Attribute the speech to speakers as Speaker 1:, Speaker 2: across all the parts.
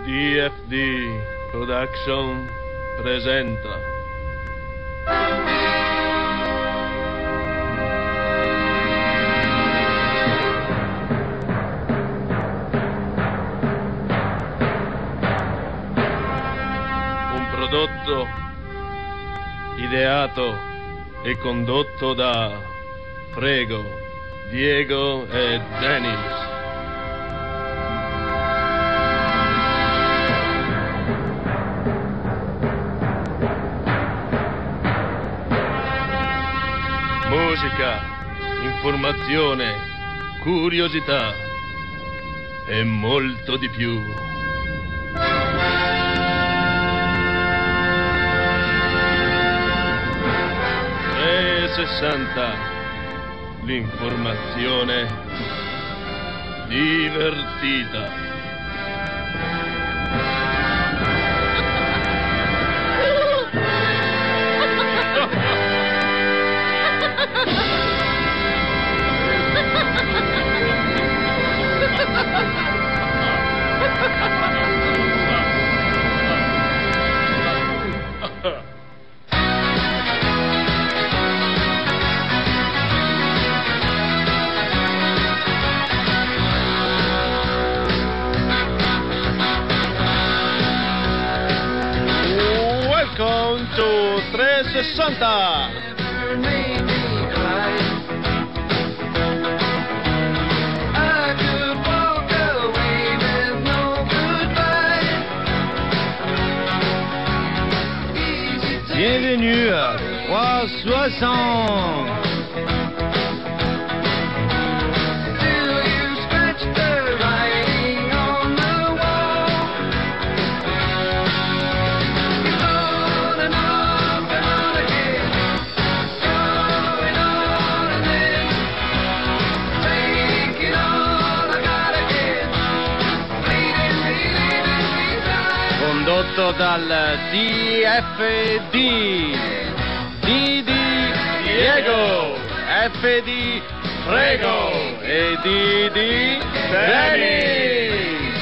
Speaker 1: DFD Production presenta un prodotto ideato e condotto da Frego, Diego e Dennis. Musica, informazione, curiosità e molto di più. Trecentosessanta, l'informazione divertita. Welcome to 360.
Speaker 2: Bienvenue à 360. Condotto dal DFD, D di Diego, F di Frego e D di Dennis.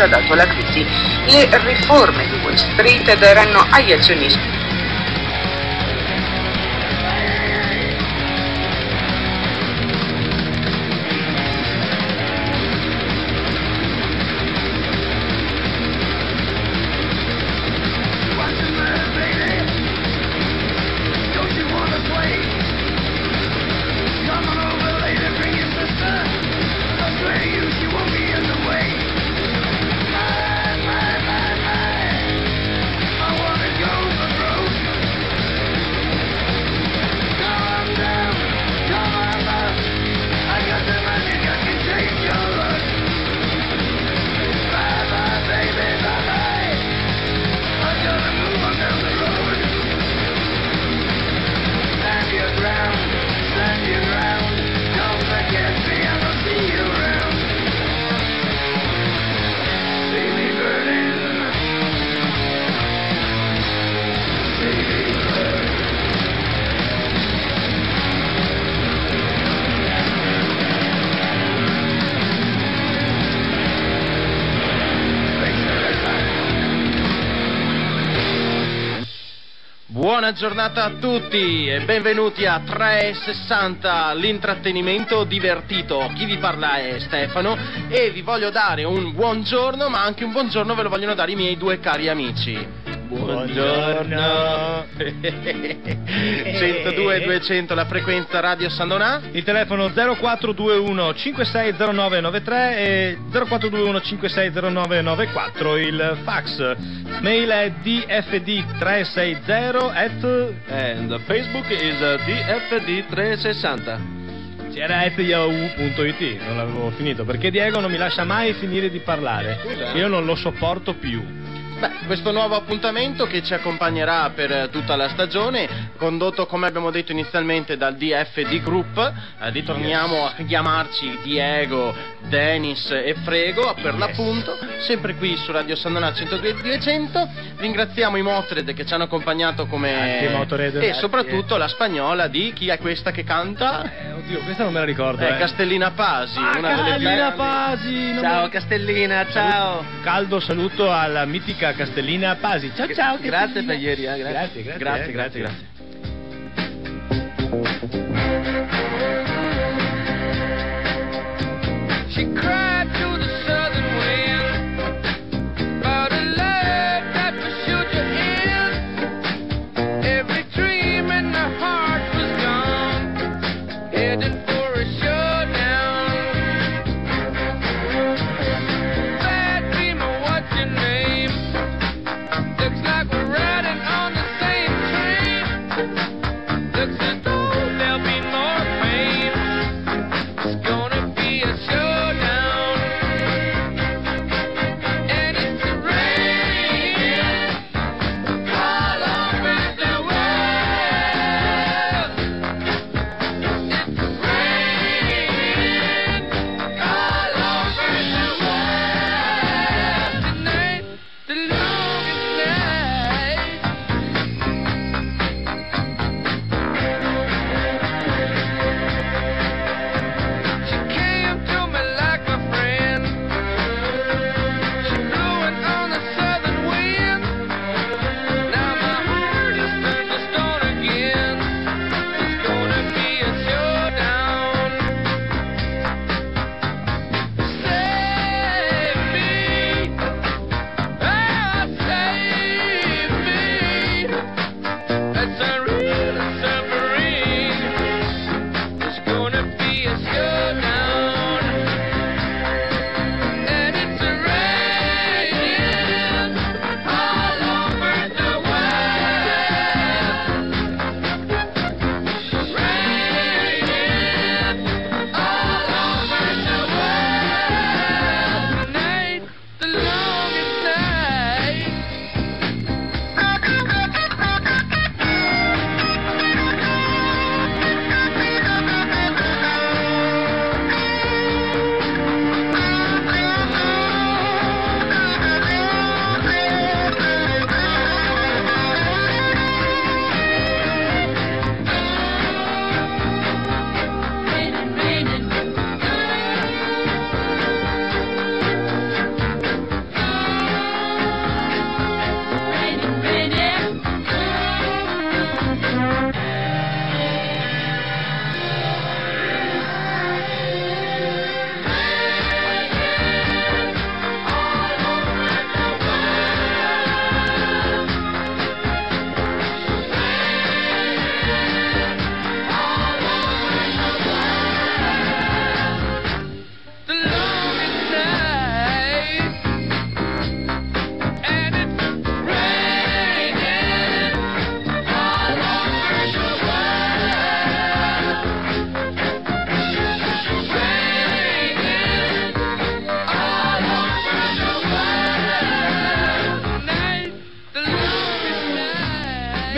Speaker 3: ci ha dato la crisi. Le riforme di Wall Street daranno agli azionisti
Speaker 2: Buona giornata a tutti e benvenuti a 360, l'intrattenimento divertito. Chi vi parla è Stefano e vi voglio dare un buongiorno, ma anche un buongiorno ve lo vogliono dare i miei due cari amici.
Speaker 1: Buongiorno.
Speaker 2: 102-200 la frequenza Radio San Donà.
Speaker 1: Il telefono 0421 560993 e 0421 560994. Il fax. Mail è dfd360
Speaker 2: And Facebook is dfd360.
Speaker 1: C'era yahoo.it, non l'avevo finito perché Diego non mi lascia mai finire di parlare.
Speaker 2: Scusa.
Speaker 1: Io non lo sopporto più.
Speaker 2: Beh, questo nuovo appuntamento che ci accompagnerà per tutta la stagione, condotto come abbiamo detto inizialmente dal DFD Group, ritorniamo a chiamarci Diego, Dennis e Frego per l'appunto, sempre qui su Radio San Donà 102.200. Ringraziamo i Motörhead che ci hanno accompagnato come... e soprattutto la spagnola di chi è questa che canta?
Speaker 1: Oddio, questa non me la ricordo.
Speaker 2: Castellina Pasi, una delle
Speaker 1: Castellina Pasi!
Speaker 2: Ciao Castellina, ciao!
Speaker 1: Caldo saluto alla mitica Castellina Pasi. Ciao ciao.
Speaker 2: Grazie per ieri,
Speaker 1: Grazie.
Speaker 2: grazie.
Speaker 4: She cried to the southern wind about a love that would shoot you in. Every dream in her heart was gone, heading for a showdown. Bad dreamer, what's your name? Looks like we're riding on the same train. Looks as though there'll be more pain. It's gonna be a showdown.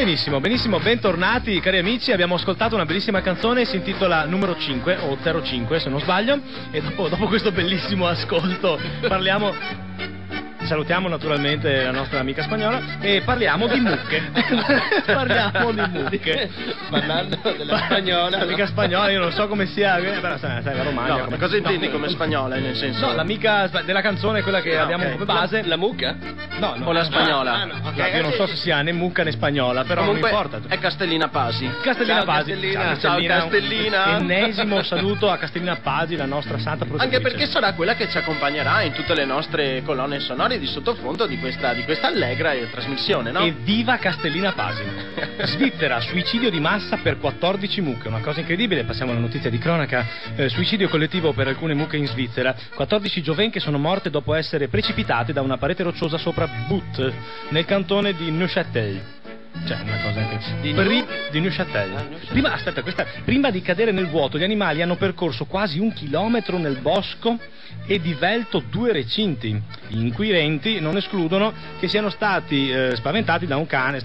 Speaker 1: benissimo, benissimo, bentornati cari amici, abbiamo ascoltato una bellissima canzone, si intitola Numero 5 o 05 se non sbaglio, e dopo questo bellissimo ascolto salutiamo naturalmente la nostra amica spagnola e parliamo di mucche. Parliamo di mucche.
Speaker 5: Parlando della spagnola.
Speaker 1: L'amica spagnola, io non so come sia, però sai la Romagna.
Speaker 2: No,
Speaker 1: come...
Speaker 2: cosa intendi come spagnola, nel senso?
Speaker 1: No, l'amica della canzone, quella che abbiamo come base.
Speaker 5: La mucca?
Speaker 1: No,
Speaker 2: o la spagnola?
Speaker 5: No,
Speaker 1: No, io non so se sia né mucca né spagnola, però
Speaker 2: Comunque
Speaker 1: non importa.
Speaker 2: è Castellina Pasi.
Speaker 1: Castellina
Speaker 5: Ciao,
Speaker 1: Pasi.
Speaker 5: Castellina.
Speaker 2: Ciao, Castellina.
Speaker 1: Ennesimo saluto a Castellina Pasi, la nostra santa protettrice.
Speaker 2: Anche perché sarà quella che ci accompagnerà in tutte le nostre colonne sonore di sottofondo di questa allegra trasmissione, no?
Speaker 1: Evviva Castellina Pasi. Svizzera, suicidio di massa per 14 mucche, una cosa incredibile. Passiamo alla notizia di cronaca. Suicidio collettivo per alcune mucche in Svizzera. 14 giovenche sono morte dopo essere precipitate da una parete rocciosa sopra Butte, nel cantone di Neuchâtel. Cioè, una cosa anche di Neuchâtel. Prima di cadere nel vuoto, gli animali hanno percorso quasi 1 chilometro nel bosco e divelto 2 recinti. Gli inquirenti non escludono che siano stati spaventate da un cane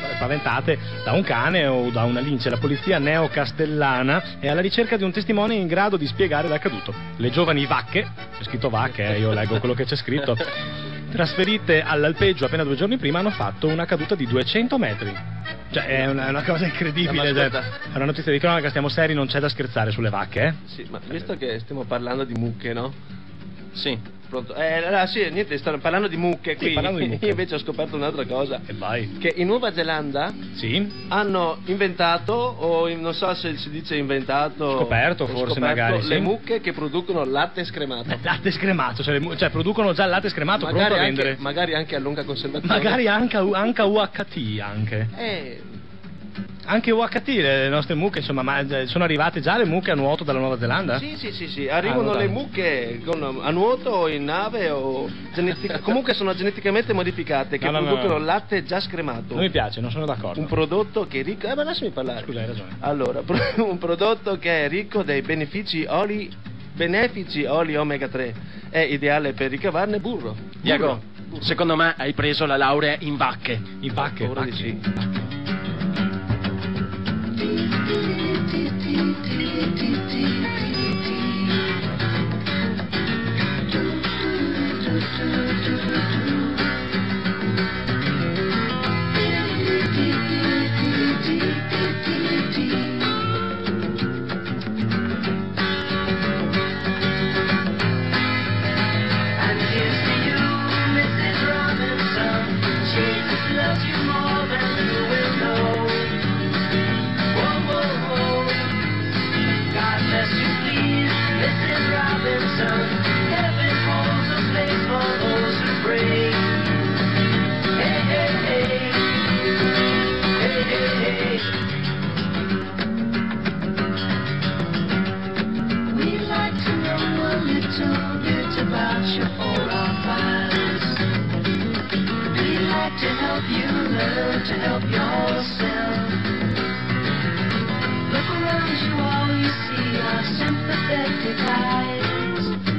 Speaker 1: o da una lince. La polizia neocastellana è alla ricerca di un testimone in grado di spiegare l'accaduto. Le giovani vacche, c'è scritto vacche, io leggo quello che c'è scritto, trasferite all'alpeggio appena 2 giorni prima, hanno fatto una caduta di 200 metri. Cioè è una cosa incredibile. È una notizia di cronaca, stiamo seri, non c'è da scherzare sulle vacche, eh?
Speaker 5: Sì, ma visto che stiamo parlando di mucche, no?
Speaker 2: Sì.
Speaker 5: Pronto? Allora, sì, niente, sto parlando di mucche qui.
Speaker 1: parlando di mucche.
Speaker 5: Io invece ho scoperto un'altra cosa.
Speaker 1: E vai.
Speaker 5: Che in Nuova Zelanda
Speaker 1: Sì?
Speaker 5: hanno inventato, o non so se si dice inventato,
Speaker 1: Scoperto, forse, magari, sì.
Speaker 5: le mucche che producono latte scremato.
Speaker 1: Latte scremato, cioè producono già il latte scremato pronto a vendere.
Speaker 5: Magari anche a lunga conservazione.
Speaker 1: Magari anche UHT anche. Anche UHT, le nostre mucche, insomma, ma sono arrivate già le mucche a nuoto dalla Nuova Zelanda?
Speaker 5: Sì, arrivano
Speaker 1: Ah,
Speaker 5: le mucche a nuoto o in nave o comunque sono geneticamente modificate che
Speaker 1: No.
Speaker 5: producono latte già scremato.
Speaker 1: Non mi piace, non sono d'accordo.
Speaker 5: Un prodotto che è ricco, ma lasciami parlare.
Speaker 1: Scusa, hai ragione.
Speaker 5: Allora, un prodotto che è ricco dei benefici oli omega 3, è ideale per ricavarne burro.
Speaker 2: Diego, secondo me hai preso la laurea in vacche.
Speaker 1: In vacche,
Speaker 5: Ora di
Speaker 1: vacche.
Speaker 5: sì.
Speaker 6: And here's to you, Mrs. Robinson. Jesus loves you more than you will know. Whoa, whoa, whoa. God bless you, please, Mrs. Robinson. Heaven holds a place for those who pray. Hey, hey, hey. Hey, hey, hey. We'd like to know a little bit about your oral files. We'd like to help you learn to help yourself. Look around you, all you see are sympathetic eyes.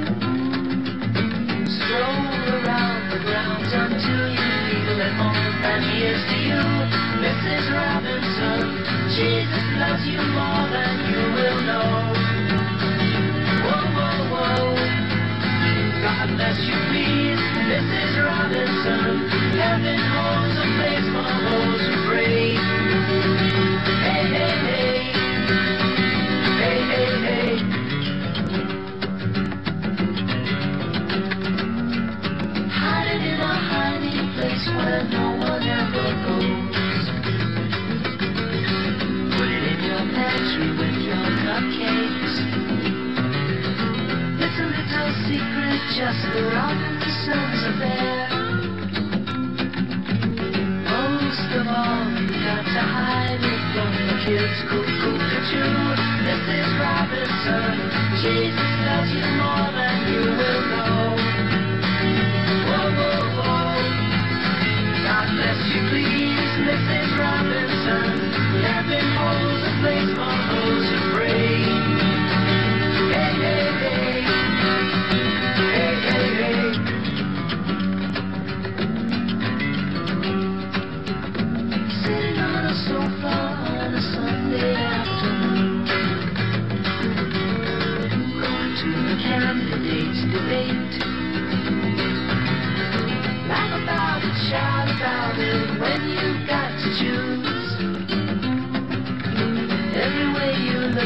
Speaker 6: Stroll around the grounds until you feel at home. And here's to you, Mrs. Robinson. Jesus loves you more than you will know. Whoa, whoa, whoa. God bless you, please, Mrs. Robinson. Heaven holds a place for those who pray. Hey, hey, hey. Hey, hey, hey. Hide it in a hiding place where no one ever goes. Put it in your pantry with your cupcakes. It's a little secret, just the Robinsons are there. Most of all, you got to hide it from the kids. Cuckoo-cuckoo, Mrs. Robinson. Jesus loves you more than you will know. Whoa, whoa, whoa. God bless you, please, Mrs. Robinson. Heaven holds a place for those who pray. Hey, hey, hey. Hey, hey, hey. Sitting on a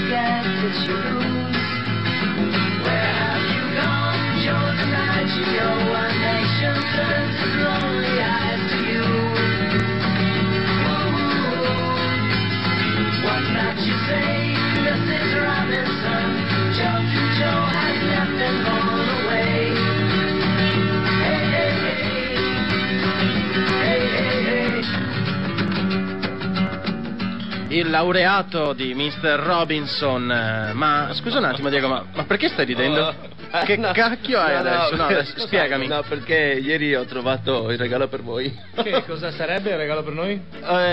Speaker 6: get to choose. Where have you gone, Joe DiMaggio? Our nation turns its lonely eyes to you. What's that you say, Mrs. Robinson? Joe has left and gone away. Hey, hey, hey. Hey, hey, hey.
Speaker 2: Il laureato di Mr. Robinson. Ma scusa un attimo, Diego, ma perché stai ridendo? Che cacchio hai adesso? No, adesso spiegami.
Speaker 5: No, perché ieri ho trovato il regalo per voi.
Speaker 1: Che cosa sarebbe il regalo per noi?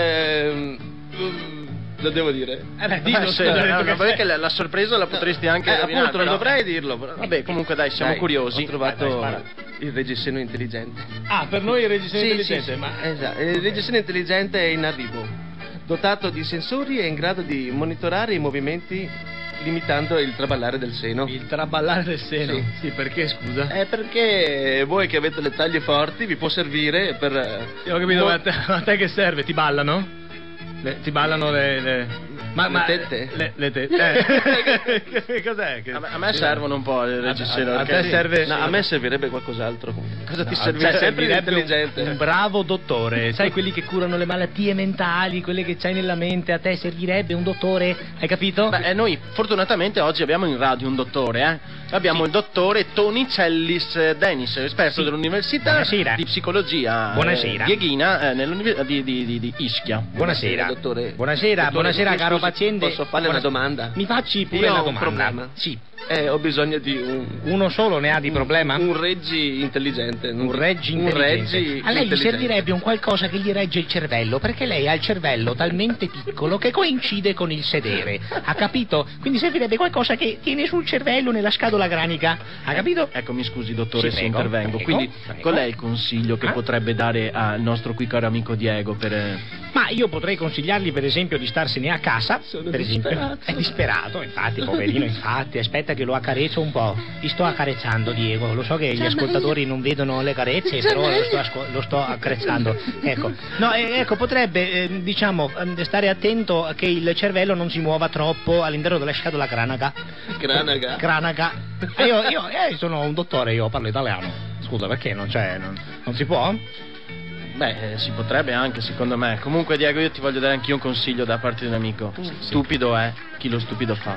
Speaker 5: Lo devo dire.
Speaker 1: Dillo,
Speaker 2: Sì, perché la sorpresa la potresti anche rovinare,
Speaker 5: appunto, non
Speaker 2: però.
Speaker 5: dovrei dirlo. Però.
Speaker 2: Vabbè, comunque dai, siamo curiosi.
Speaker 5: Ho trovato
Speaker 1: Vai,
Speaker 5: il reggiseno intelligente.
Speaker 1: Ah, per noi il reggiseno intelligente,
Speaker 5: sì.
Speaker 1: ma
Speaker 5: Esatto, il reggiseno intelligente è in arrivo. Dotato di sensori è in grado di monitorare i movimenti limitando il traballare del seno.
Speaker 1: il traballare del seno. Sì, perché scusa?
Speaker 5: Perché voi che avete le taglie forti vi può servire per...
Speaker 1: Io ho capito, ma a te che serve? Ti ballano? Ti ballano le
Speaker 5: tette?
Speaker 1: Le tette. Cos'è?
Speaker 2: A me servono un po' il reggiseno.
Speaker 1: A
Speaker 2: perché-
Speaker 1: te serve...
Speaker 5: No, a me servirebbe qualcos'altro. Cosa ti
Speaker 1: No,
Speaker 5: servirebbe?
Speaker 1: cioè,
Speaker 5: Sempre
Speaker 1: servirebbe
Speaker 5: intelligente.
Speaker 1: un bravo dottore, sai, quelli che curano le malattie mentali, quelle che c'hai nella mente. A te servirebbe un dottore, hai capito?
Speaker 2: Beh, noi fortunatamente oggi abbiamo in radio un dottore, Abbiamo il dottore Tony Cellis Dennis, esperto dell'Università
Speaker 1: Buonasera.
Speaker 2: di Psicologia
Speaker 1: Buonasera.
Speaker 2: Dieghina di Ischia.
Speaker 1: Buonasera.
Speaker 5: dottore.
Speaker 1: Buonasera,
Speaker 5: Dottore,
Speaker 1: buonasera,
Speaker 5: scusi,
Speaker 1: caro paziente.
Speaker 5: Posso farle una domanda?
Speaker 1: Mi facci pure
Speaker 5: Io
Speaker 1: la
Speaker 5: ho un
Speaker 1: domanda.
Speaker 5: problema.
Speaker 1: Sì.
Speaker 5: Ho bisogno di
Speaker 1: Uno solo ne ha di problema?
Speaker 5: un reggi intelligente.
Speaker 1: Un reggi
Speaker 5: Un
Speaker 1: intelligente.
Speaker 5: reggi
Speaker 1: A lei gli
Speaker 5: intelligente.
Speaker 1: servirebbe un qualcosa che gli regge il cervello, perché lei ha il cervello talmente piccolo che coincide con il sedere. Ha capito? Quindi servirebbe qualcosa che tiene sul cervello nella scatola cranica. Ha capito?
Speaker 2: Ecco, mi scusi dottore
Speaker 1: Sì,
Speaker 2: se
Speaker 1: prego,
Speaker 2: intervengo.
Speaker 1: prego,
Speaker 2: Quindi
Speaker 1: prego.
Speaker 2: qual è il consiglio che potrebbe dare al nostro qui caro amico Diego per...
Speaker 1: Ma io potrei consigliargli per esempio di starsene a casa.
Speaker 5: Sono
Speaker 1: per esempio.
Speaker 5: disperato.
Speaker 1: È disperato, infatti, poverino, infatti. Aspetta che lo accarezzo un po'. Ti sto accarezzando, Diego. Lo so che gli ascoltatori non vedono le carezze, però lo sto accarezzando. Ecco. No, ecco, potrebbe, stare attento che il cervello non si muova troppo all'interno della scatola cranica.
Speaker 5: Cranaga.
Speaker 1: Cranica. Io sono un dottore, io parlo italiano. Scusa, perché non si può?
Speaker 2: Beh, si potrebbe anche, secondo me. Comunque, Diego, io ti voglio dare anch'io un consiglio da parte di un amico. Stupido è chi lo stupido fa.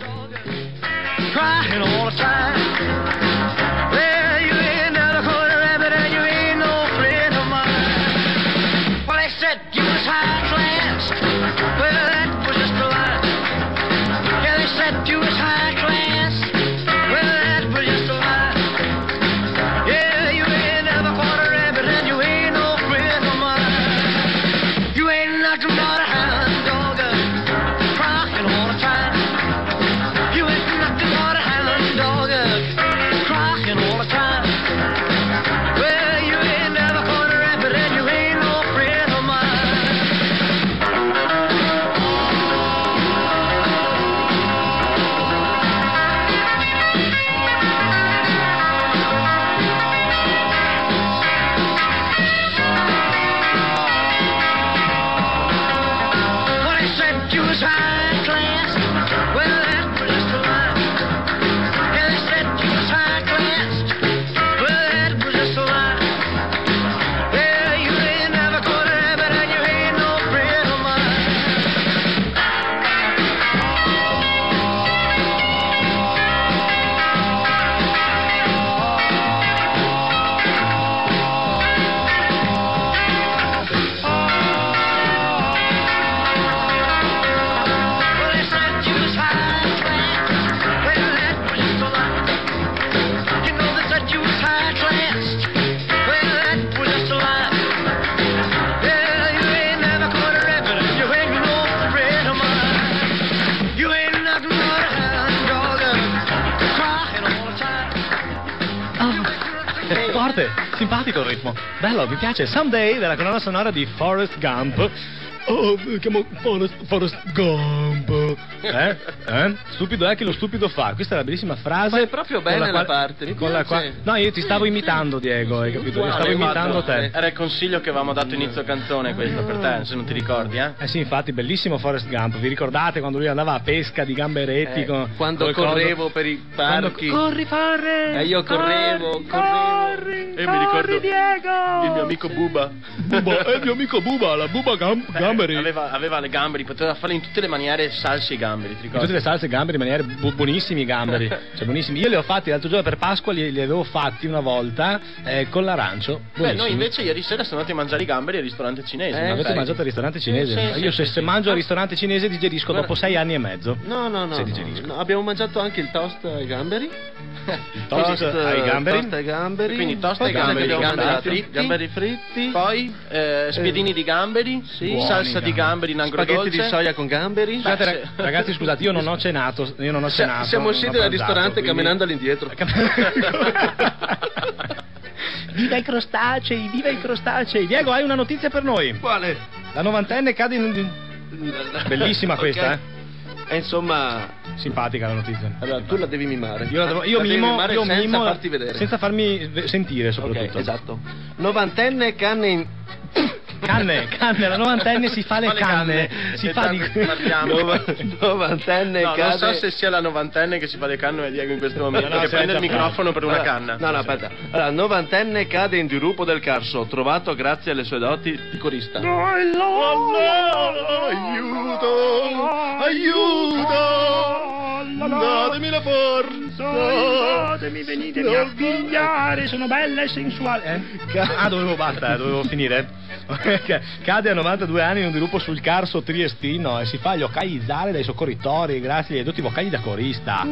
Speaker 6: Crying all the time. Well, you ain't never caught a rabbit and you ain't no friend of mine. Well, they said you was high class. Well, that was just a lie. Yeah, they said you was high class. Well, that was just a lie. Yeah, you ain't never caught a rabbit and you ain't no friend of mine. You ain't nothing but a hound dog, crying all the time. You ain't nothing but a hound dog, crying all the time. Well, you ain't never caught a rabbit and you ain't no friend of mine. Well, they said you was high class. Well, that was just a lie. Yeah, they said you was high class. Well, that was just a lie. Yeah, you ain't never caught a rabbit and you ain't no friend of mine. Well, they said you was high class. Well, that was just a lie. You know they said you was high class. Well, that was just a lie. Yeah, you ain't never caught a rabbit and you ain't no friend of mine. You ain't nothing but a hound dog, crying all the time.
Speaker 1: Forte, simpatico il ritmo. Bello, mi piace. Someday della colonna sonora di Forrest Gump. Oh, mi chiamo Forrest Gump. stupido. Stupido è che lo stupido fa. Questa è la bellissima frase.
Speaker 5: Ma è proprio
Speaker 1: con
Speaker 5: bella
Speaker 1: la
Speaker 5: la
Speaker 1: quale-
Speaker 5: parte, mi
Speaker 1: con la
Speaker 5: piace.
Speaker 1: No, io ti stavo imitando, Diego, hai capito? Io stavo imitando te.
Speaker 2: Era il consiglio che avevamo dato inizio canzone questo per te, se non ti ricordi, eh?
Speaker 1: Eh sì, infatti, bellissimo Forrest Gump. Vi ricordate quando lui andava a pesca di gamberetti
Speaker 5: Quando
Speaker 1: col coso?
Speaker 5: correvo per i parchi.
Speaker 1: Corri, Forrest!
Speaker 5: E io correvo.
Speaker 2: E mi ricordo
Speaker 1: Diego!
Speaker 2: il mio amico Buba.
Speaker 1: È il mio amico Buba, la Buba Gamberi.
Speaker 2: Aveva le gamberi, poteva farle in tutte le maniere salse i gamberi, ti
Speaker 1: In
Speaker 2: ricordi?
Speaker 1: tutte le salse gamberi in maniere buonissimi i gamberi, cioè buonissimi. Io li ho fatti l'altro giorno per Pasqua, li avevo fatti una volta con l'arancio.
Speaker 2: Beh,
Speaker 1: Buonissimi.
Speaker 2: noi invece ieri sera siamo andati a mangiare i gamberi al ristorante cinese.
Speaker 1: Ma avete
Speaker 2: sai?
Speaker 1: mangiato al ristorante cinese?
Speaker 2: Sì,
Speaker 1: Io
Speaker 2: sì,
Speaker 1: se
Speaker 2: sì.
Speaker 1: mangio al ristorante cinese digerisco dopo 6 anni e mezzo.
Speaker 5: No,
Speaker 1: Se digerisco.
Speaker 5: no, abbiamo mangiato anche il toast ai gamberi.
Speaker 1: Toast ai gamberi.
Speaker 5: Toast ai gamberi.
Speaker 2: Quindi toast
Speaker 5: Poi
Speaker 2: ai
Speaker 5: cosa
Speaker 2: gamberi,
Speaker 5: abbiamo
Speaker 2: gamberi
Speaker 5: mangiato?
Speaker 2: fritti.
Speaker 5: Gamberi fritti.
Speaker 2: Poi spiedini di gamberi,
Speaker 5: Buoni
Speaker 2: salsa di gamberi in
Speaker 5: Spaghetti
Speaker 2: agrodolce.
Speaker 5: di soia con gamberi.
Speaker 1: Scusate,
Speaker 2: Beh,
Speaker 1: ragazzi, scusate, io non ho cenato.
Speaker 5: Siamo
Speaker 1: non
Speaker 5: usciti
Speaker 1: ho
Speaker 5: dal
Speaker 1: pranzato,
Speaker 5: ristorante
Speaker 1: quindi-
Speaker 5: camminando all'indietro.
Speaker 1: Viva i crostacei, viva i crostacei. Diego, hai una notizia per noi?
Speaker 5: Quale?
Speaker 1: La novantenne cade in... Bellissima questa,
Speaker 5: E insomma,
Speaker 1: Simpatica la notizia.
Speaker 5: allora tu la devi mimare.
Speaker 1: Io
Speaker 5: La devi
Speaker 1: mimo,
Speaker 5: mimare
Speaker 1: io
Speaker 5: senza
Speaker 1: mimo
Speaker 5: farti vedere.
Speaker 1: senza farmi sentire
Speaker 5: Ok,
Speaker 1: soprattutto.
Speaker 5: esatto. Novantenne canne in...
Speaker 1: Canne, la novantenne si fa le
Speaker 2: Fa le
Speaker 1: canne.
Speaker 2: canne.
Speaker 1: Si
Speaker 2: E
Speaker 1: fa di...
Speaker 2: parliamo.
Speaker 5: Novantenne
Speaker 2: No,
Speaker 5: cade...
Speaker 2: non so se sia la novantenne che si fa le canne o Diego in questo momento,
Speaker 1: No, no,
Speaker 2: che prende il
Speaker 1: senza
Speaker 2: microfono per una
Speaker 5: Allora,
Speaker 2: canna.
Speaker 5: No, aspetta. Allora, novantenne cade in dirupo del Carso, trovato grazie alle sue doti di corista.
Speaker 1: Datemi la forza! Venitemi a pigliare, sono bella e sensuale. Dovevo finire. Cade a 92 anni in un dirupo sul Carso triestino e si fa localizzare dai soccorritori grazie ai doti vocali da corista.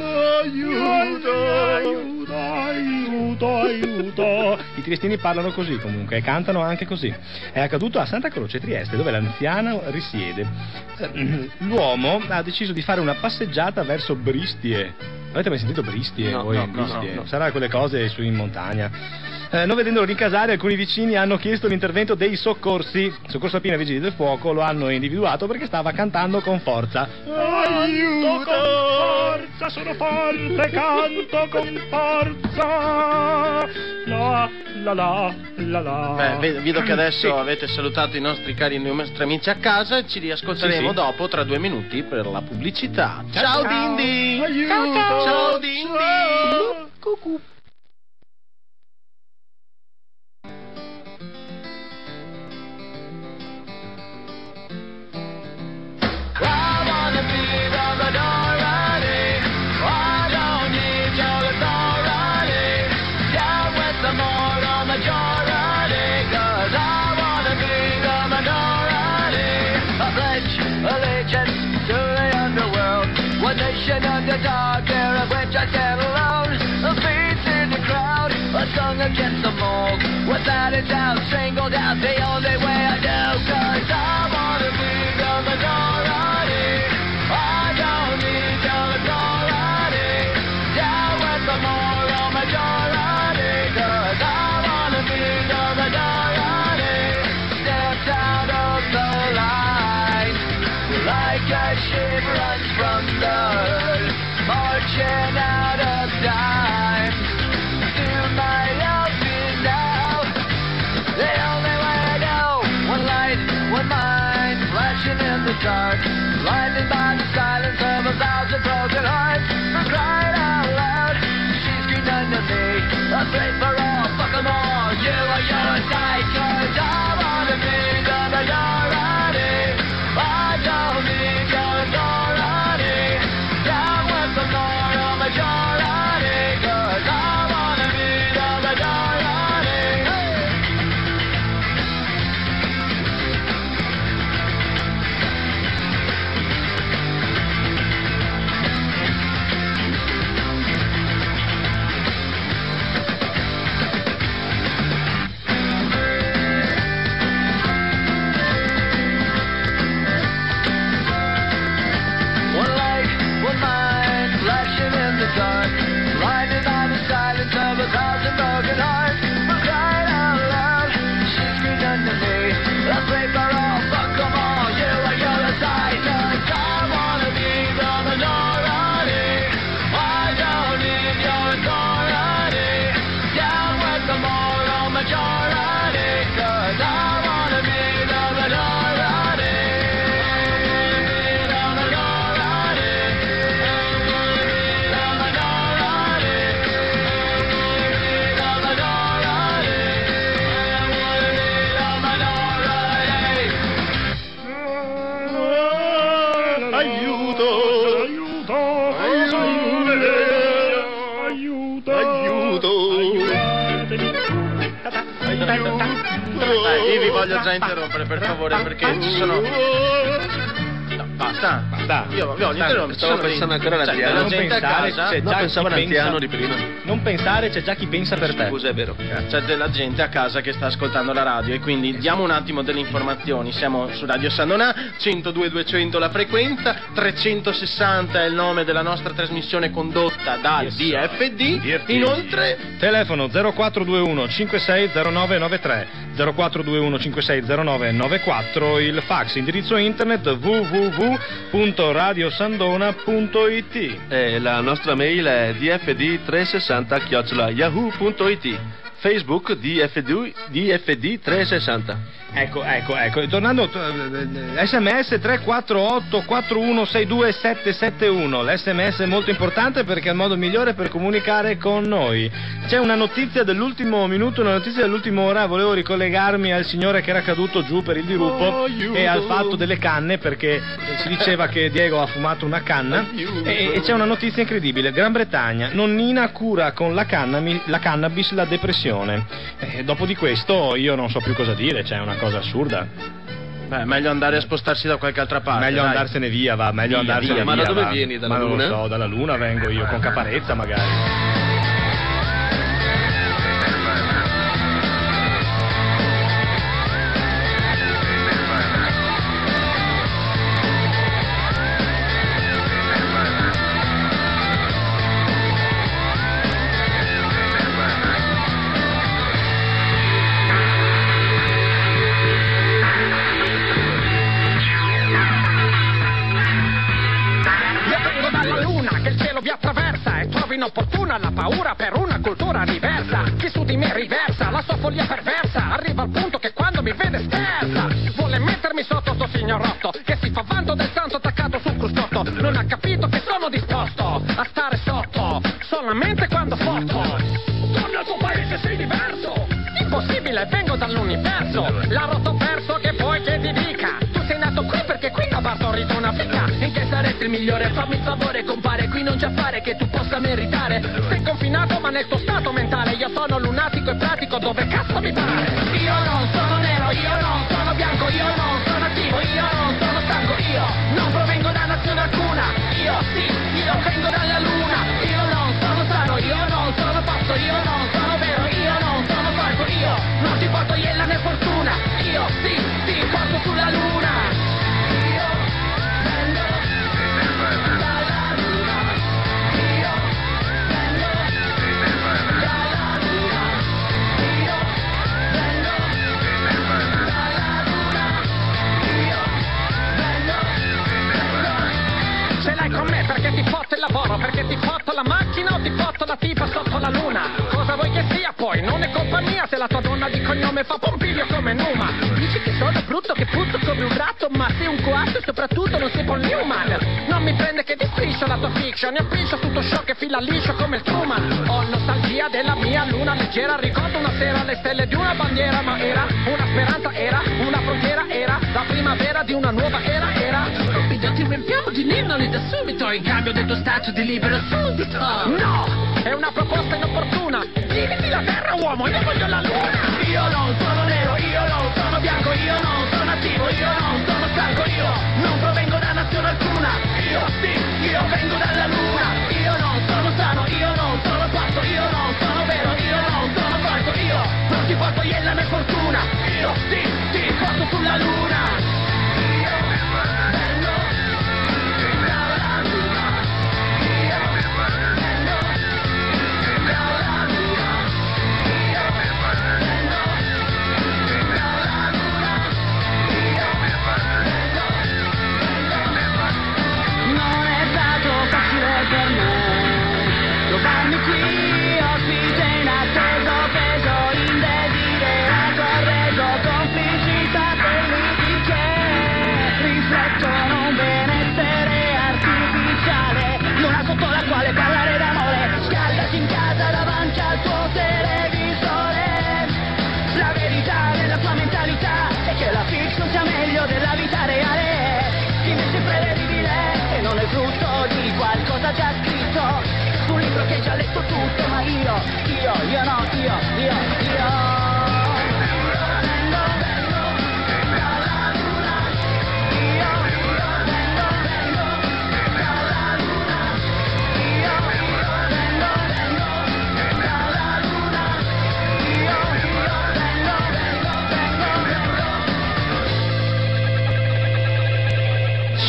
Speaker 1: Aiuto! I triestini parlano così comunque e cantano anche così. È accaduto a Santa Croce Trieste, dove l'anziano risiede. L'uomo ha deciso di fare una passeggiata verso Bristie. Avete mai sentito Bristie?
Speaker 5: No,
Speaker 1: voi?
Speaker 5: no,
Speaker 1: Bristie?
Speaker 5: no.
Speaker 1: Sarà quelle cose su in montagna. Non vedendolo rincasare, alcuni vicini hanno chiesto l'intervento dei soccorsi. Soccorso Alpino e Vigili del Fuoco lo hanno individuato perché stava cantando con forza. Aiuto con forza, sono forte, canto con forza. La.
Speaker 2: Beh, vedo che adesso avete salutato i nostri cari amici a casa e ci riascolteremo
Speaker 1: Sì.
Speaker 2: dopo tra 2 minuti per la pubblicità. Ciao Dindi!
Speaker 1: Aiuto!
Speaker 2: Ciao Dindi!
Speaker 1: Cucù.
Speaker 6: Underdog, there of which I stand alone. A face in the crowd, a song against the mold. Without a doubt, singled out the only way I know. 'Cause I wanna be the minority. I don't need your authority. Down with the moral majority. 'Cause I wanna be the minority. Stepped out of the line, like a ship runs from the herd, marching out of time. Do my love is now the only way I know. One light, one mind, flashing in the dark, blinded by the silence of 1,000 broken hearts. For crying out loud, she screamed under me, a play for all, fuck 'em all. You are your side, 'cause I wanna be the minority. I don't need your authority. Down with the moral majority. 'Cause I wanna be the majority.
Speaker 2: Io vi voglio già interrompere, per favore, perché ci sono... No, basta. Io vi voglio interrompere.
Speaker 5: Stavo pensando ancora all'anziano.
Speaker 2: della
Speaker 1: Non
Speaker 2: gente a
Speaker 1: pensare,
Speaker 2: casa.
Speaker 1: c'è
Speaker 5: No,
Speaker 1: già
Speaker 5: pensavo
Speaker 1: chi
Speaker 5: all'anziano
Speaker 1: pensa-
Speaker 5: di prima.
Speaker 1: Non pensare, c'è già chi pensa per te.
Speaker 5: Scusa, è vero.
Speaker 2: C'è della gente a casa che sta ascoltando la radio e quindi diamo un attimo delle informazioni. Siamo su Radio San Donà, 102.200 la frequenza, 360 è il nome della nostra trasmissione condotta dal DFD. Inoltre
Speaker 1: Telefono 0421 560993 0421 560994, il fax, indirizzo internet www.radiosandona.it.
Speaker 5: La nostra mail è dfd360@yahoo.it. Facebook DFD360.
Speaker 1: Ecco, tornando, sms 348 4162 771, l'sms è molto importante perché è il modo migliore per comunicare con noi. C'è una notizia dell'ultimo minuto, una notizia dell'ultima ora, volevo ricollegarmi al signore che era caduto giù per il dirupo e al fatto delle canne, perché si diceva che Diego ha fumato una canna e c'è una notizia incredibile. Gran Bretagna, nonnina cura con la cannabis la depressione. Dopo di questo io non so più cosa dire, c'è una cosa assurda.
Speaker 2: beh, meglio andare a spostarsi da qualche altra parte.
Speaker 1: Meglio
Speaker 2: dai.
Speaker 1: andarsene via, va, meglio
Speaker 2: Via,
Speaker 1: andarsene
Speaker 2: via.
Speaker 1: via.
Speaker 5: Ma da dove
Speaker 1: va.
Speaker 5: vieni, dalla
Speaker 1: Ma
Speaker 5: Luna?
Speaker 1: non lo so, dalla Luna vengo io, con Caparezza magari.
Speaker 7: Vi attraversa e trovo inopportuna la paura per una cultura diversa. Chi su di me riversa la sua follia perversa, arriva al punto che quando mi vede sterza. Vuole mettermi sotto sto signorotto che si fa vanto del santo attaccato sul cruscotto. Non ha capito che sono disposto a stare sotto solamente quando fotto. Torna al tuo paese, sei diverso. Impossibile, vengo dall'universo. La rotto perso, che vuoi che ti dica? Tu sei nato qui perché qui ha partorito una fica. In che saresti il migliore? Fammi il favore, compare. Qui non c'è affare che tu possa meritare. Sei confinato ma nel tuo stato mentale. Io sono lunatico e pratico dove cazzo mi pare. Io non sono nero, io non sono bianco, io non sono attivo, io non sono stanco, io non provengo da nazione alcuna. Io sì, io vengo dalla luna. Io non sono strano, io non sono pazzo, io non sono vero, io non sono falso, io non ti porto iella né fortuna. Io sì, ti porto sulla luna. Io vengo dalla luna. Io vengo dalla luna. Io vengo dalla luna. Io vengo. Ce l'hai con me perché ti fotto il lavoro, perché ti fotto la macchina o ti fotto la tipa sotto la luna. Cosa vuoi che sia poi? Non è colpa mia se la tua donna di cognome fa Pompilio come Numa. Dici che sono brutto, che puzzo come un ratto, ma sei un coatto e soprattutto non sei Paul Newman. Non mi prende che ti striscio la tua fiction, io piscio tutto ciò che fila liscio come il Truman. Ho nostalgia della mia luna leggera, ricordo una sera le stelle di una bandiera, ma era una speranza, era una frontiera, era la primavera di una nuova era, era. Stupido, ti riempiamo di ninnoli da subito, in cambio del tuo stato di libero subito. No, è una proposta inopportuna. Dividi la terra, uomo, io voglio la luna. Io non sono nero, io non sono bianco, io non sono attivo, io non sono stanco, io non provengo da nazione alcuna. Io sì, io vengo dalla luna. Io non sono sano, io non sono pazzo, io non sono vero, io non sono falso, io non ti porto iella né fortuna. Io sì, ti porto sulla luna. Io vengo dalla luna. Io vengo dalla luna. Io vengo dalla luna. Io vengo. Non è stato facile per me trovarmi qui, ospite inatteso, peso indesiderato, reso complicità quelli che riflettono un benessere artificiale, luna sotto la quale parlare d'amore, scaldati in casa davanti al tuo televisore. La verità della tua mentalità è che la fiction sia meglio della vita reale, invece è prevedibile e non è frutto di qualcosa già scritto su un libro che hai già letto tutto, ma io no, io vengo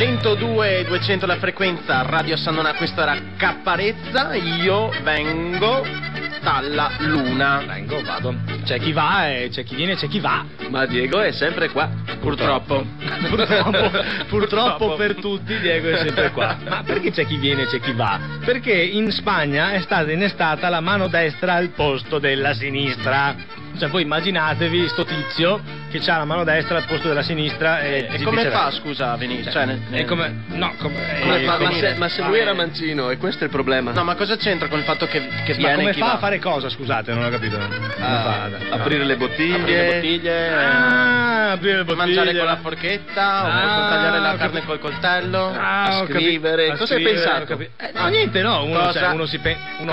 Speaker 2: 102 200 la frequenza, Radio Sannona, questa era Caparezza, io vengo dalla luna.
Speaker 1: Vado. C'è chi va e c'è chi viene e c'è chi va.
Speaker 5: Ma Diego è sempre qua.
Speaker 2: Purtroppo.
Speaker 1: Purtroppo per tutti Diego è sempre qua. Ma perché c'è chi viene e c'è chi va? Perché in Spagna è stata innestata la mano destra al posto della sinistra. Cioè voi immaginatevi sto tizio che ha la mano destra al posto della sinistra e
Speaker 2: come
Speaker 1: viceversa.
Speaker 2: fa, scusa, a venire?
Speaker 1: È come... No,
Speaker 2: Come fa a venire?
Speaker 5: Ma se lui era mancino e questo è il problema.
Speaker 2: No, ma cosa c'entra con il fatto che
Speaker 1: Ma
Speaker 2: viene
Speaker 1: come
Speaker 2: chi
Speaker 1: fa
Speaker 2: va?
Speaker 1: a fare cosa, scusate, non ho capito. Come fa?
Speaker 5: Aprire le bottiglie.
Speaker 2: Aprire le bottiglie,
Speaker 1: aprire le bottiglie.
Speaker 2: mangiare con la forchetta, o tagliare la carne col coltello, a scrivere. Cosa hai pensato?
Speaker 1: No, niente, no. Uno si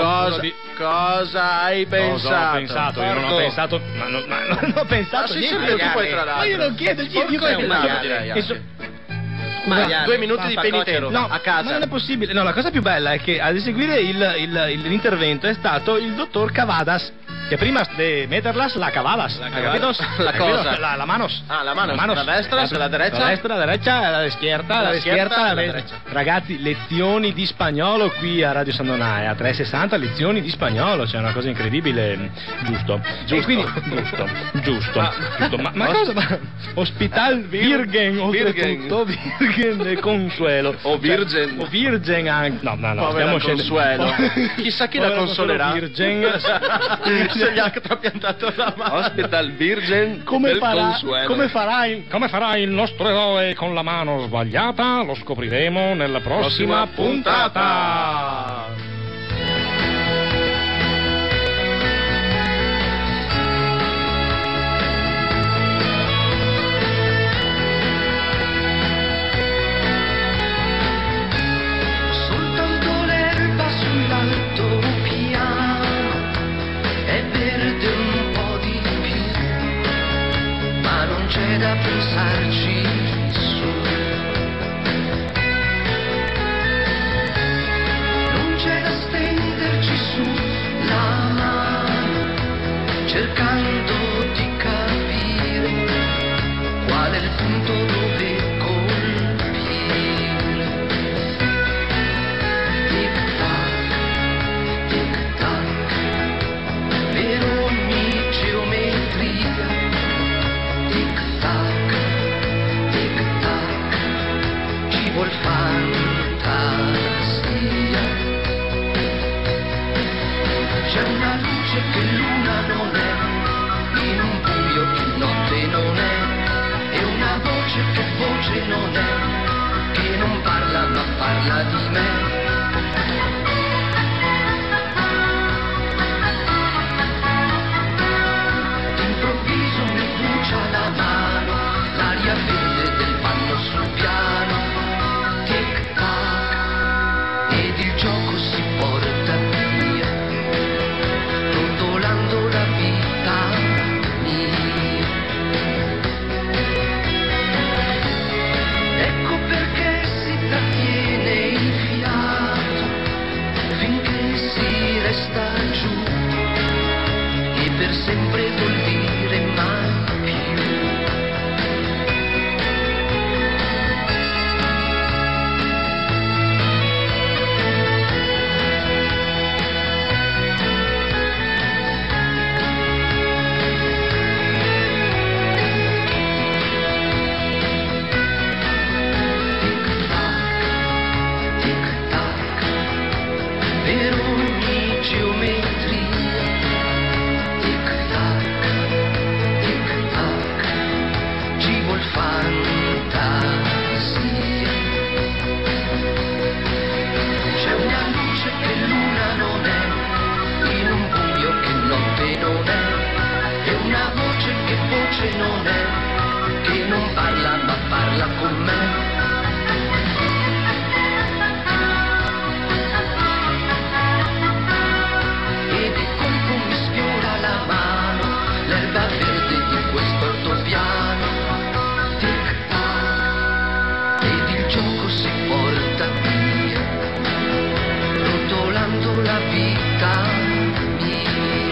Speaker 2: Cosa hai pensato?
Speaker 1: Cosa ho pensato? Io non ho pensato, ma non ho pensato
Speaker 2: sì,
Speaker 1: niente.
Speaker 2: sì, tu puoi tra l'altro.
Speaker 1: Ma io non chiedo, io
Speaker 2: Sei un maiale, direi. Scusa, 2 minuti di penitenza
Speaker 1: No,
Speaker 2: a casa.
Speaker 1: ma non è possibile. No, la cosa più bella è che ad eseguire l'intervento è stato il dottor Cavadas, che prima de meterlas la cavadas. ¿Capito?
Speaker 2: La cosa.
Speaker 1: La manos.
Speaker 2: Ah, la manos. La destra, la derecha.
Speaker 1: La destra, la derecha, la izquierda, la izquierda, la destra. Ragazzi, lezioni di spagnolo qui a Radio Sannona, a 360 lezioni di spagnolo, c'è una cosa incredibile, giusto. E quindi giusto. Ma cosa? Hospital Virgen, oltretutto Virgen de Consuelo.
Speaker 5: O Virgen.
Speaker 1: O Virgen anche. No,
Speaker 2: Povera
Speaker 1: stiamo
Speaker 2: Consuelo. Chissà chi la consolerà.
Speaker 1: Virgen.
Speaker 2: Se gli ha trapiantato la mano.
Speaker 5: Hospital Virgen
Speaker 1: Come
Speaker 5: del
Speaker 1: farà
Speaker 5: Consuelo.
Speaker 1: come farà il nostro eroe con la mano sbagliata? Lo scopriremo nella prossima puntata.
Speaker 6: Soltanto l'erba sull'altopiano è verde un po' di più, ma non c'è da pensarci su. Non c'è da stenderci sulla mano, cercando di capire qual è il punto dove colpire. Tic-tac, tic-tac, per ogni geometria. Tic-tac, tic-tac, ci vuol fantasia. C'è una luce che luna non è, in un buio che notte non è, e una voce che voce non è, che non parla ma parla di me. D'improvviso mi brucia la mano, l'aria verde del panno sul piano. Tic-tac, ed il gioco si porta via, rotolando la vita mia. Ecco perché si trattiene il fiato, finché si resta giù, e per sempre vuol dire mai più. Tic-tac, tic-tac, per ogni geometria. Tic-tac, tic-tac, ci vuol fantasia. C'è una luce che luna non è, in un buio che notte non è, e una voce che voce non è, che non parla ma parla con me. E di colpo mi sfiora la mano, l'erba verde di questo altopiano. Tic-tac, ed il gioco si porta via, rotolando la vita mia.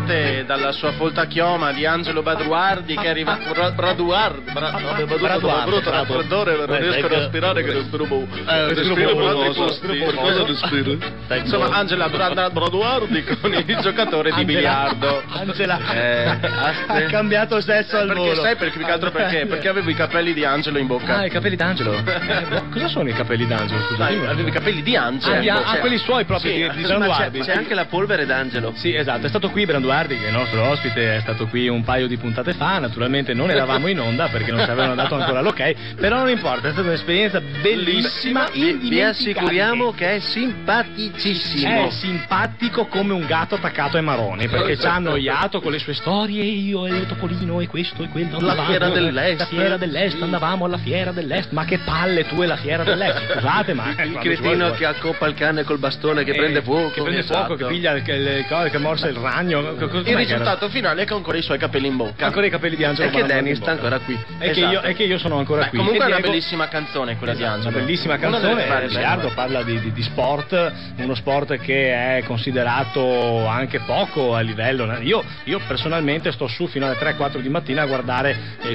Speaker 2: parte dalla sua folta chioma di Angelo Badruardi che arriva Braduardi, brutto raffreddore, non riesco a respirare che respiro insomma Angela Braduardi con il giocatore di biliardo.
Speaker 1: Angela ha cambiato sesso al
Speaker 2: Perché
Speaker 1: volo.
Speaker 2: sai più che altro perché? Perché avevo i capelli di Angelo in bocca.
Speaker 1: Ah, i capelli d'Angelo. Cosa sono i capelli d'Angelo? Scusa.
Speaker 2: Avevo i capelli di Angelo.
Speaker 1: Quelli suoi proprio di
Speaker 5: Ma
Speaker 1: Branduardi.
Speaker 5: c'è anche la polvere d'Angelo.
Speaker 1: Sì, esatto, è stato qui Branduardi, che è il nostro ospite, è stato qui un paio di puntate fa, naturalmente non eravamo in onda perché non ci avevano dato ancora l'ok, però non importa, è stata un'esperienza bellissima,
Speaker 5: Vi
Speaker 1: indimenticabile.
Speaker 5: assicuriamo che è simpaticissimo.
Speaker 1: È simpatico come un gatto attaccato ai maroni, perché ci ha annoiato con le sue storie, io e il topolino e questo e quello.
Speaker 5: La fiera dell'Est.
Speaker 1: La fiera dell'Est, andavamo alla fiera dell'Est, ma che palle tu e la fiera dell'Est, scusate, ma...
Speaker 5: Il cretino che accoppa il cane col bastone che prende fuoco.
Speaker 1: Che prende
Speaker 5: Esatto.
Speaker 1: fuoco, che piglia che morse il ragno.
Speaker 2: Il risultato finale è che ha ancora i suoi capelli in bocca.
Speaker 1: Ancora i capelli di Angelo
Speaker 5: E che
Speaker 1: Badruardi
Speaker 5: Dennis
Speaker 1: in
Speaker 5: sta
Speaker 1: bocca.
Speaker 5: ancora qui.
Speaker 1: È che io sono ancora qui.
Speaker 2: Comunque
Speaker 1: E
Speaker 2: è una
Speaker 1: Diego-
Speaker 2: bellissima canzone quella di Angelo.
Speaker 1: Una bellissima
Speaker 2: Una delle
Speaker 1: canzone,
Speaker 2: belle,
Speaker 1: Biliardo
Speaker 2: belle.
Speaker 1: parla di sport, uno sport che è considerato anche poco a livello. Io personalmente sto su fino alle 3-4 di mattina a guardare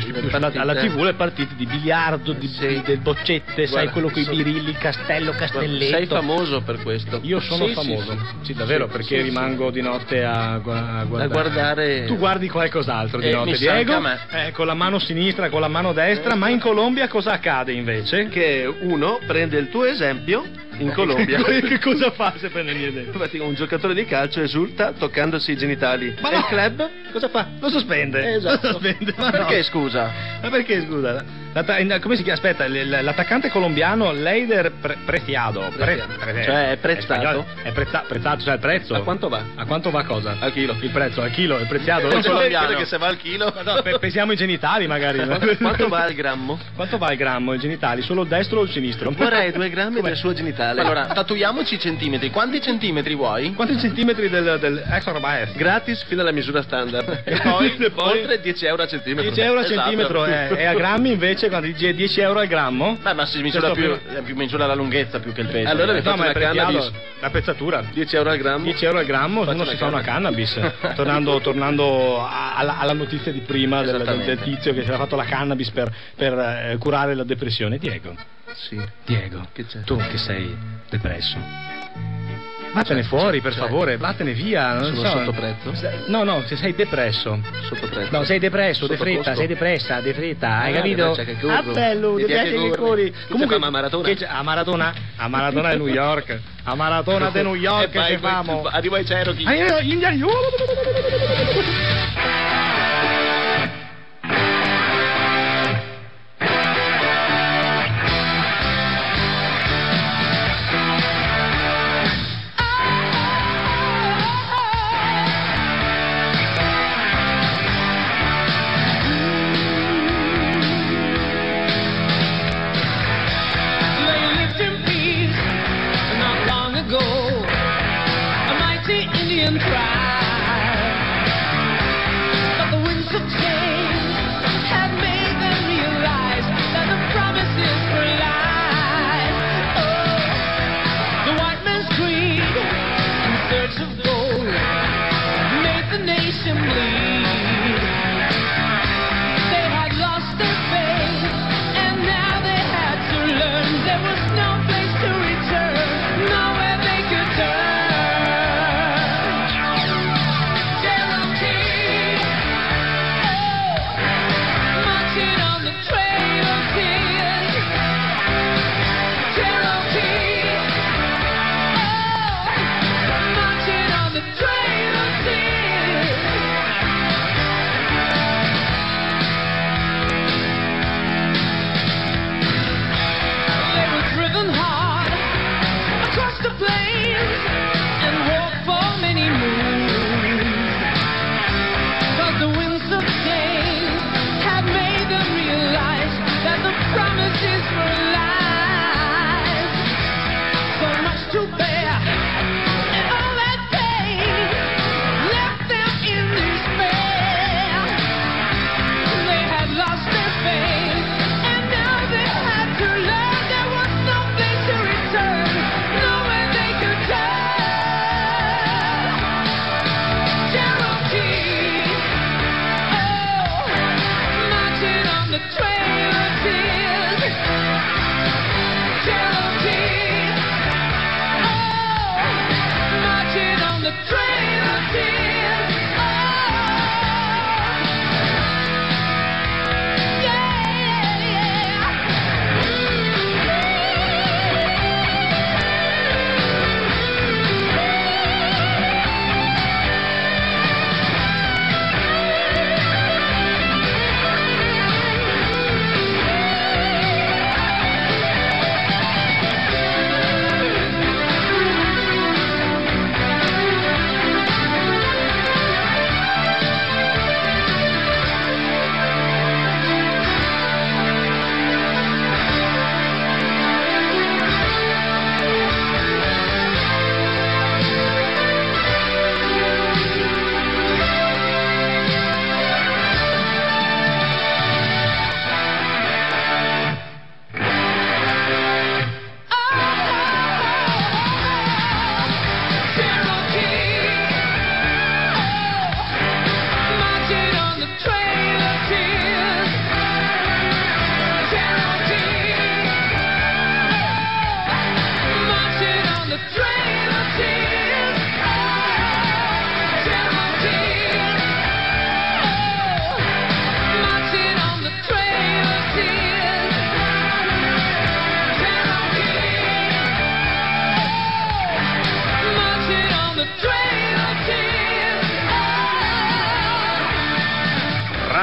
Speaker 1: alla TV le partite di biliardo, del boccette, sai, quello con i birilli, Castello, Castelletto.
Speaker 5: Sei famoso per questo.
Speaker 1: Io sono
Speaker 5: Sì,
Speaker 1: famoso,
Speaker 5: sì,
Speaker 1: sì, davvero, perché rimango di notte a guardare.
Speaker 5: A guardare.
Speaker 1: Tu guardi qualcos'altro di notte,
Speaker 2: mi sa
Speaker 1: Diego?
Speaker 2: anche a
Speaker 1: Con la mano sinistra, con la mano destra, ma in Colombia cosa accade invece?
Speaker 5: Che uno prende il tuo esempio in Colombia.
Speaker 1: Che cosa fa se prende il mio esempio?
Speaker 5: Infatti un giocatore di calcio esulta toccandosi i genitali.
Speaker 1: Ma
Speaker 5: E
Speaker 1: no.
Speaker 5: il club?
Speaker 1: Cosa fa? Lo sospende.
Speaker 5: Esatto.
Speaker 1: Lo sospende.
Speaker 2: Ma perché scusa?
Speaker 1: Ma perché scusa? Come si chiama? Aspetta, l'attaccante colombiano Leider Preciado.
Speaker 5: Cioè, è prezzato?
Speaker 1: spagnolo. È prezzato, cioè il prezzo.
Speaker 5: A quanto va?
Speaker 1: A quanto va cosa?
Speaker 5: Al chilo.
Speaker 1: Il prezzo, al chilo, il preziato.
Speaker 2: Il colombiano.
Speaker 5: Credo che se va al chilo.
Speaker 1: Ma no, pesiamo i genitali magari.
Speaker 5: Quanto va al grammo?
Speaker 1: Quanto va il grammo, i genitali? Solo il destro o il sinistro?
Speaker 5: Vorrei 2 grammi
Speaker 1: Com'è?
Speaker 5: del suo genitale.
Speaker 2: Allora, tatuiamoci i centimetri. Quanti centimetri vuoi?
Speaker 1: Quanti centimetri del extra roba è?
Speaker 5: gratis fino alla misura standard.
Speaker 1: E poi?
Speaker 5: Oltre 10 euro a centimetro.
Speaker 1: 10 euro al
Speaker 5: Esatto.
Speaker 1: centimetro e a grammi invece quando dici 10 euro al grammo?
Speaker 2: Beh, ma si misura più misura la lunghezza più che il peso.
Speaker 5: Allora
Speaker 2: Eh.
Speaker 5: vi faccio
Speaker 1: ma è
Speaker 5: una cannabis.
Speaker 1: la pezzatura.
Speaker 5: 10 euro al grammo.
Speaker 1: 10 euro al grammo,
Speaker 5: Faccio
Speaker 1: uno
Speaker 5: una
Speaker 1: si fa una cannabis. tornando alla notizia di prima del
Speaker 2: Esattamente.
Speaker 1: tizio che si era fatto la cannabis per curare la depressione. Diego,
Speaker 5: Sì.
Speaker 1: Diego,
Speaker 5: Che c'è?
Speaker 1: tu che sei depresso, vattene fuori per favore, vattene via. Non
Speaker 5: Sono
Speaker 1: so.
Speaker 5: sottoprezzo?
Speaker 1: No, se sei depresso.
Speaker 5: Sottoprezzo.
Speaker 1: No, sei depresso,
Speaker 5: Sotto
Speaker 1: defretta,
Speaker 5: costo.
Speaker 1: sei depressa, hai
Speaker 5: Ah,
Speaker 1: capito?
Speaker 5: c'è che curvo.
Speaker 1: Ah, bello,
Speaker 5: Mi
Speaker 1: ti
Speaker 5: piace
Speaker 1: piace che
Speaker 5: che
Speaker 1: corri.
Speaker 5: curvi. Che c'è, a Maratona?
Speaker 1: A Maratona di New York. A Maratona di New York
Speaker 5: E vai,
Speaker 1: che famo.
Speaker 5: arrivo ai Cherokee.
Speaker 1: Gli indiani.
Speaker 4: They lived in peace not long ago. A mighty Indian tribe.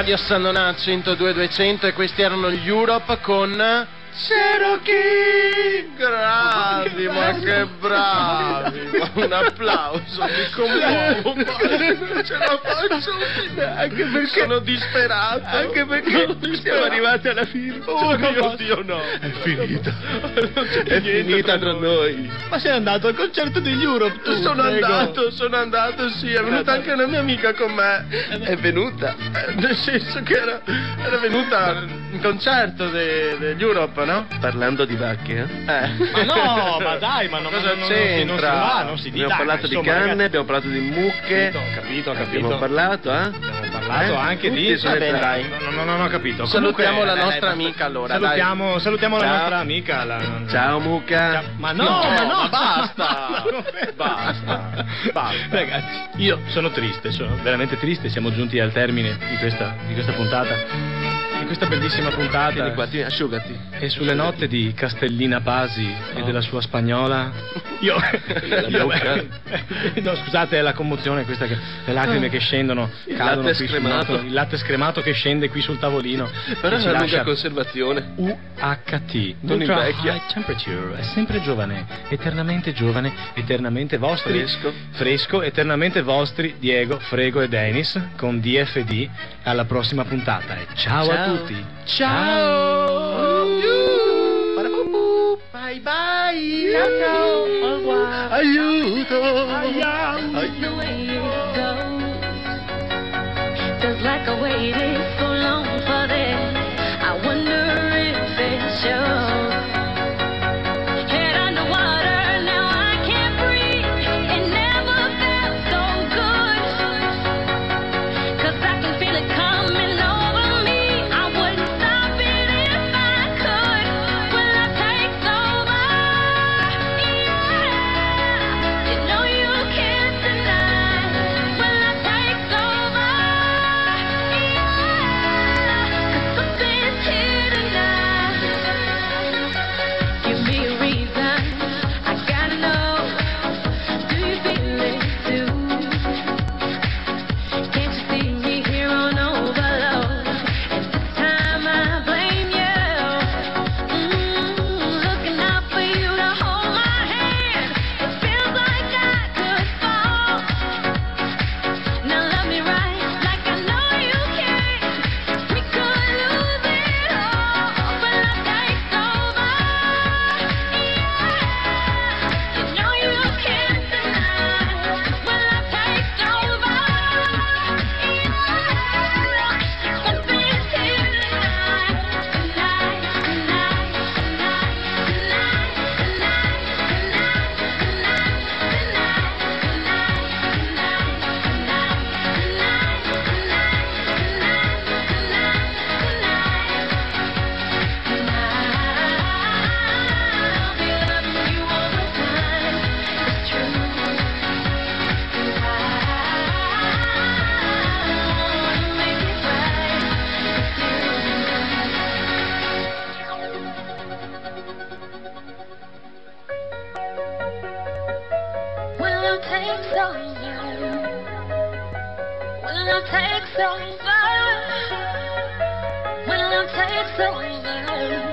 Speaker 2: Radio Sannonà 102.200 e questi erano gli Europe con Cherokee. Bravi, ma che bravi. Un applauso, mi commuovo. Non ce la faccio.
Speaker 5: Anche perché
Speaker 2: sono disperato.
Speaker 5: Anche perché siamo arrivati alla fine.
Speaker 2: Oh mio Dio, no.
Speaker 5: È finita.
Speaker 2: Non c'è
Speaker 5: È
Speaker 2: niente
Speaker 5: finita tra noi.
Speaker 1: Ma sei andato al concerto degli Europe tu?
Speaker 2: Sono
Speaker 1: prego.
Speaker 2: andato, sì, è venuta anche una mia amica con me.
Speaker 5: È venuta.
Speaker 2: Nel senso che era venuta in concerto degli Europe, no?
Speaker 5: Parlando di vacche,
Speaker 1: Ma no, ma dai, ma
Speaker 2: Cosa
Speaker 1: non
Speaker 2: c'entra?
Speaker 1: non si dice.
Speaker 5: Abbiamo parlato di canne, abbiamo parlato di mucche.
Speaker 1: Ho capito.
Speaker 5: Abbiamo parlato,
Speaker 1: Abbiamo parlato anche
Speaker 5: Tutti
Speaker 1: di...
Speaker 5: sono
Speaker 2: Vabbè,
Speaker 5: entrati.
Speaker 2: dai.
Speaker 1: Non ho capito.
Speaker 2: Salutiamo
Speaker 1: Comunque,
Speaker 2: la nostra amica allora.
Speaker 1: Salutiamo la
Speaker 5: Ciao.
Speaker 1: nostra amica.
Speaker 5: Ciao mucca.
Speaker 1: Ma no,
Speaker 2: ma basta. Basta.
Speaker 1: Ragazzi, io sono triste, sono veramente triste. Siamo giunti al termine di questa puntata. Di questa bellissima puntata.
Speaker 5: Vieni qua, asciugati.
Speaker 1: E sulle note di Castellina Pasi e della sua spagnola, io no, scusate, è la commozione questa, che le lacrime che scendono, cadono
Speaker 5: latte
Speaker 1: qui
Speaker 5: scremato.
Speaker 1: il latte scremato che scende qui sul tavolino.
Speaker 5: Però
Speaker 1: e
Speaker 5: è
Speaker 1: ci
Speaker 5: una lunga
Speaker 1: lascia
Speaker 5: conservazione.
Speaker 1: UHT,
Speaker 5: Non
Speaker 1: Ultra
Speaker 5: invecchia.
Speaker 1: High Temperature, è sempre giovane, eternamente vostri, fresco, eternamente vostri, Diego, Frego e Dennis, con DFD, alla prossima puntata e ciao a tutti.
Speaker 2: Ciao. Bye bye. Ciao. Au revoir. Aiuto.
Speaker 6: The way it goes, feels like I waited so long for this. I wonder if it shows. Head underwater, now I can't breathe. It never felt so good. 'Cause I can feel it coming over me. I wouldn't stop it if I could. Will I take over? Yeah. You know you can't deny. Will I take over? Yeah. 'Cause something's here tonight. Give me a reason. I gotta know. Do you feel it too? Can't you see me here on overload? And this time I blame you. Looking out for you to hold my hand. It feels like I could fall. Now love me right, like I know you can. We could lose it all, but I take over. Yeah, you know you can't deny. Will I take over? Something's here I'll be loving you all the time. It's true. I wanna make it right with you. Will I take over? Will I take over? Will I take over?